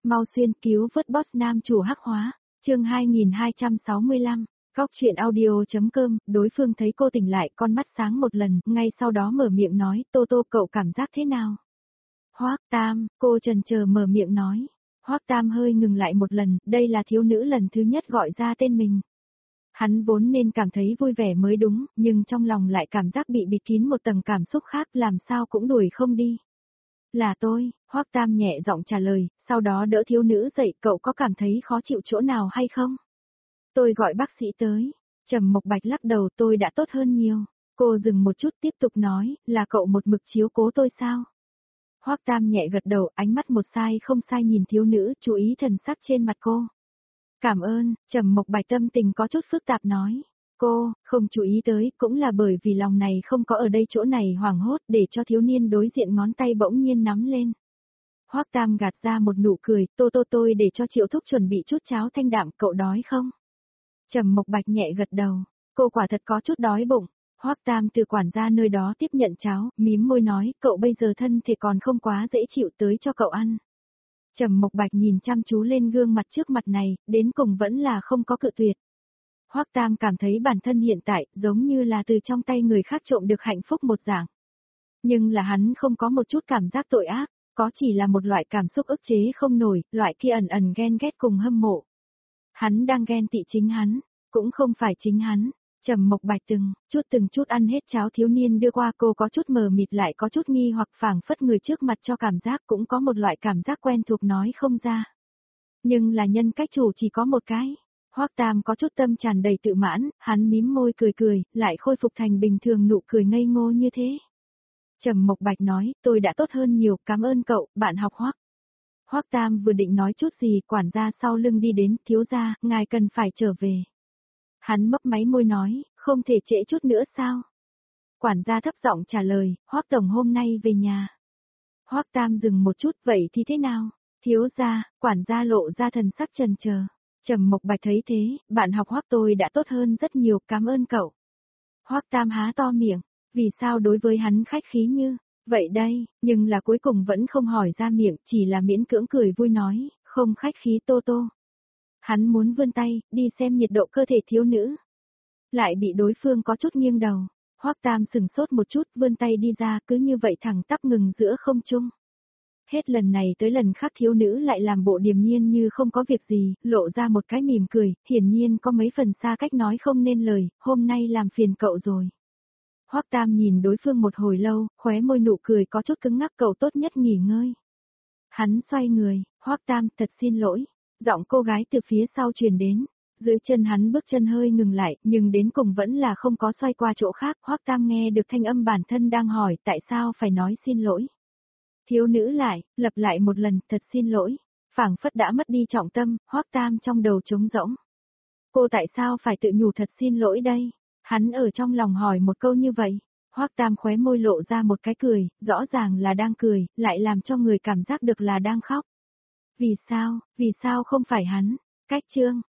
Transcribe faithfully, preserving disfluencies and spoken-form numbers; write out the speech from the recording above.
mau xuyên cứu vớt boss nam chủ hắc hóa, chương hai nghìn hai trăm sáu mươi lăm, Góc chuyện audio.com, đối phương thấy cô tỉnh lại con mắt sáng một lần, ngay sau đó mở miệng nói, Tô Tô cậu cảm giác thế nào? Hoác Tam, cô chần chờ mở miệng nói. Hoác Tam hơi ngừng lại một lần, đây là thiếu nữ lần thứ nhất gọi ra tên mình. Hắn vốn nên cảm thấy vui vẻ mới đúng, nhưng trong lòng lại cảm giác bị bịt kín một tầng cảm xúc khác làm sao cũng đuổi không đi. Là tôi, Hoác Tam nhẹ giọng trả lời, sau đó đỡ thiếu nữ dậy, cậu có cảm thấy khó chịu chỗ nào hay không? Tôi gọi bác sĩ tới. Trầm Mộc Bạch lắc đầu, tôi đã tốt hơn nhiều. Cô dừng một chút tiếp tục nói, là cậu một mực chiếu cố tôi sao? Hoác Tam nhẹ gật đầu, ánh mắt một sai không sai nhìn thiếu nữ, chú ý thần sắc trên mặt cô. Cảm ơn, Trầm Mộc Bạch tâm tình có chút phức tạp nói. Cô, không chú ý tới, cũng là bởi vì lòng này không có ở đây chỗ này hoảng hốt để cho thiếu niên đối diện ngón tay bỗng nhiên nắm lên. Hoác Tam gạt ra một nụ cười, tô tô tôi để cho Triệu Thúc chuẩn bị chút cháo thanh đạm, cậu đói không? Trầm Mộc Bạch nhẹ gật đầu, cô quả thật có chút đói bụng. Hoác Tam từ quản gia nơi đó tiếp nhận cháo, mím môi nói, cậu bây giờ thân thì còn không quá dễ chịu, tới cho cậu ăn. Trầm Mộc Bạch nhìn chăm chú lên gương mặt trước mặt này, đến cùng vẫn là không có cự tuyệt. Hoác Tam cảm thấy bản thân hiện tại giống như là từ trong tay người khác trộm được hạnh phúc một dạng. Nhưng là hắn không có một chút cảm giác tội ác, có chỉ là một loại cảm xúc ức chế không nổi, loại kia ẩn ẩn ghen ghét cùng hâm mộ. Hắn đang ghen tị chính hắn, cũng không phải chính hắn. Trầm Mộc Bạch từng chút từng chút ăn hết cháo thiếu niên đưa qua, cô có chút mờ mịt lại có chút nghi hoặc phảng phất người trước mặt cho cảm giác cũng có một loại cảm giác quen thuộc nói không ra. Nhưng là nhân cách chủ chỉ có một cái. Hoác Tam có chút tâm tràn đầy tự mãn, hắn mím môi cười cười, lại khôi phục thành bình thường nụ cười ngây ngô như thế. Trầm Mộc Bạch nói, tôi đã tốt hơn nhiều, cảm ơn cậu, bạn học Hoác. Hoác Tam vừa định nói chút gì, quản gia sau lưng đi đến, thiếu gia, ngài cần phải trở về. Hắn mấp máy môi nói, không thể trễ chút nữa sao? Quản gia thấp giọng trả lời, Hoác Tổng hôm nay về nhà. Hoác Tam dừng một chút, vậy thì thế nào? Thiếu gia, quản gia lộ ra thần sắc chần chờ. Trầm Mộc Bạch thấy thế, bạn học Hoác tôi đã tốt hơn rất nhiều, cảm ơn cậu. Hoác Tam há to miệng, vì sao đối với hắn khách khí như vậy đây, nhưng là cuối cùng vẫn không hỏi ra miệng, chỉ là miễn cưỡng cười vui nói, không khách khí Tô Tô. Hắn muốn vươn tay, đi xem nhiệt độ cơ thể thiếu nữ. Lại bị đối phương có chút nghiêng đầu. Hoác Tam sừng sốt một chút, vươn tay đi ra, cứ như vậy thẳng tắp ngừng giữa không trung. Hết lần này tới lần khác thiếu nữ lại làm bộ điềm nhiên như không có việc gì, lộ ra một cái mỉm cười, hiển nhiên có mấy phần xa cách nói không nên lời, hôm nay làm phiền cậu rồi. Hoác Tam nhìn đối phương một hồi lâu, khóe môi nụ cười có chút cứng ngắc, cậu tốt nhất nghỉ ngơi. Hắn xoay người, Hoác Tam, thật xin lỗi. Giọng cô gái từ phía sau truyền đến, dưới chân hắn bước chân hơi ngừng lại, nhưng đến cùng vẫn là không có xoay qua chỗ khác. Hoác Tam nghe được thanh âm bản thân đang hỏi tại sao phải nói xin lỗi. Thiếu nữ lại, lặp lại một lần, thật xin lỗi, phảng phất đã mất đi trọng tâm, Hoác Tam trong đầu trống rỗng. Cô tại sao phải tự nhủ thật xin lỗi đây? Hắn ở trong lòng hỏi một câu như vậy. Hoác Tam khóe môi lộ ra một cái cười, rõ ràng là đang cười, lại làm cho người cảm giác được là đang khóc. Vì sao, vì sao không phải hắn? Cách chương,